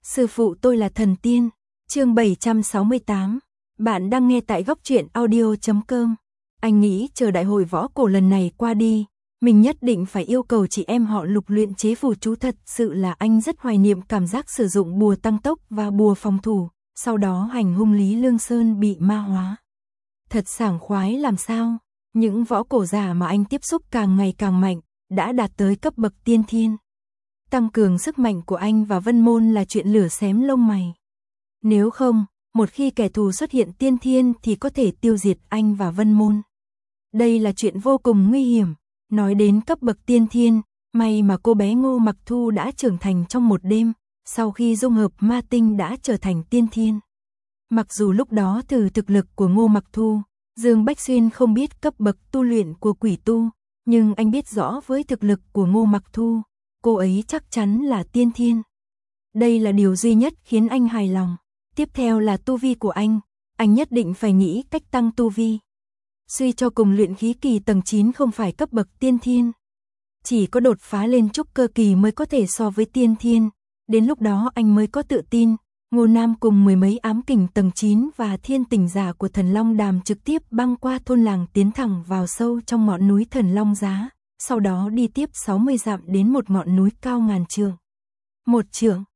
Sư phụ tôi là thần tiên. Chương 768. Bạn đang nghe tại góc truyện audio.com. Anh nghĩ chờ đại hội võ cổ lần này qua đi, mình nhất định phải yêu cầu chị em họ Lục luyện chế phù chú, thật sự là anh rất hoài niệm cảm giác sử dụng bùa tăng tốc và bùa phòng thủ, sau đó hành hung Lý Lương Sơn bị ma hóa. Thật sảng khoái làm sao, những võ cổ giả mà anh tiếp xúc càng ngày càng mạnh, đã đạt tới cấp bậc tiên thiên. Tăng cường sức mạnh của anh và Vân Môn là chuyện lửa xém lông mày. Nếu không, một khi kẻ thù xuất hiện tiên thiên thì có thể tiêu diệt anh và Vân Môn. Đây là chuyện vô cùng nguy hiểm. Nói đến cấp bậc tiên thiên, may mà cô bé Ngô Mặc Thu đã trưởng thành trong một đêm, sau khi dung hợp ma tinh đã trở thành tiên thiên. Mặc dù lúc đó từ thực lực của Ngô Mặc Thu, Dương Bách Xuyên không biết cấp bậc tu luyện của quỷ tu, nhưng anh biết rõ với thực lực của Ngô Mặc Thu, cô ấy chắc chắn là tiên thiên. Đây là điều duy nhất khiến anh hài lòng. Tiếp theo là tu vi của anh nhất định phải nghĩ cách tăng tu vi. Suy cho cùng luyện khí kỳ tầng 9 không phải cấp bậc tiên thiên. Chỉ có đột phá lên trúc cơ kỳ mới có thể so với tiên thiên, đến lúc đó anh mới có tự tin. Ngô Nam cùng mười mấy ám kình tầng 9 và thiên tình giả của Thần Long Đàm trực tiếp băng qua thôn làng tiến thẳng vào sâu trong ngọn núi Thần Long Giá, sau đó đi tiếp 60 dặm đến một ngọn núi cao ngàn trượng. Một trượng,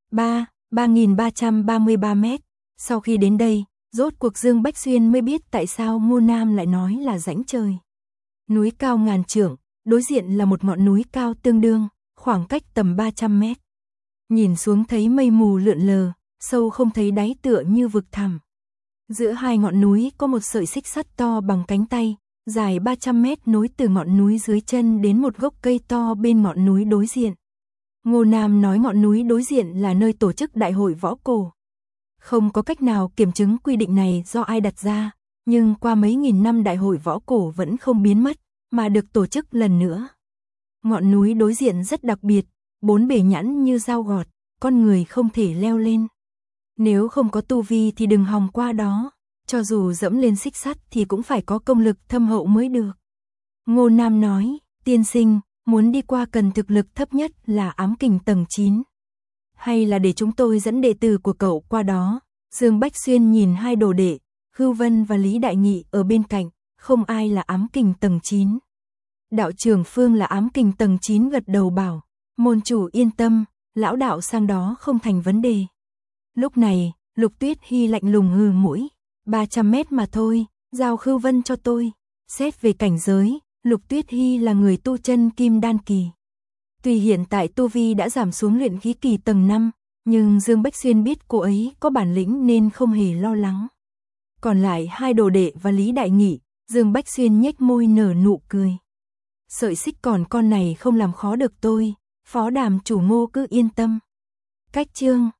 3.333 mét. Sau khi đến đây, rốt cuộc Dương Bách Xuyên mới biết tại sao Ngô Nam lại nói là rãnh trời. Núi cao ngàn trượng, đối diện là một ngọn núi cao tương đương, khoảng cách tầm 300 mét. Nhìn xuống thấy mây mù lượn lờ, sâu không thấy đáy tựa như vực thẳm. Giữa hai ngọn núi có một sợi xích sắt to bằng cánh tay, dài 300 mét nối từ ngọn núi dưới chân đến một gốc cây to bên ngọn núi đối diện. Ngô Nam nói ngọn núi đối diện là nơi tổ chức đại hội võ cổ. Không có cách nào kiểm chứng quy định này do ai đặt ra, nhưng qua mấy nghìn năm đại hội võ cổ vẫn không biến mất, mà được tổ chức lần nữa. Ngọn núi đối diện rất đặc biệt, 4 bề nhẵn như dao gọt, con người không thể leo lên. Nếu không có tu vi thì đừng hòng qua đó, cho dù dẫm lên xích sắt thì cũng phải có công lực thâm hậu mới được. Ngô Nam nói, tiên sinh, muốn đi qua cần thực lực thấp nhất là ám kình tầng 9. Hay là để chúng tôi dẫn đệ tử của cậu qua đó? Dương Bách Xuyên nhìn hai đồ đệ, Khưu Vân và Lý Đại Nghị ở bên cạnh, không ai là ám kình tầng 9. Đạo trưởng Phương là ám kình tầng 9 gật đầu bảo, môn chủ yên tâm, lão đạo sang đó không thành vấn đề. Lúc này, Lục Tuyết Hy lạnh lùng hừ mũi, 300 mét mà thôi, giao Khưu Vân cho tôi. Xét về cảnh giới, Lục Tuyết Hy là người tu chân kim đan kỳ. Tuy hiện tại tu vi đã giảm xuống luyện khí kỳ tầng 5, nhưng Dương Bách Xuyên biết cô ấy có bản lĩnh nên không hề lo lắng. Còn lại hai đồ đệ và Lý Đại Nghị, Dương Bách Xuyên nhếch môi nở nụ cười. Sợi xích còn con này không làm khó được tôi, Phó Đàm chủ Ngô cứ yên tâm. Cách chương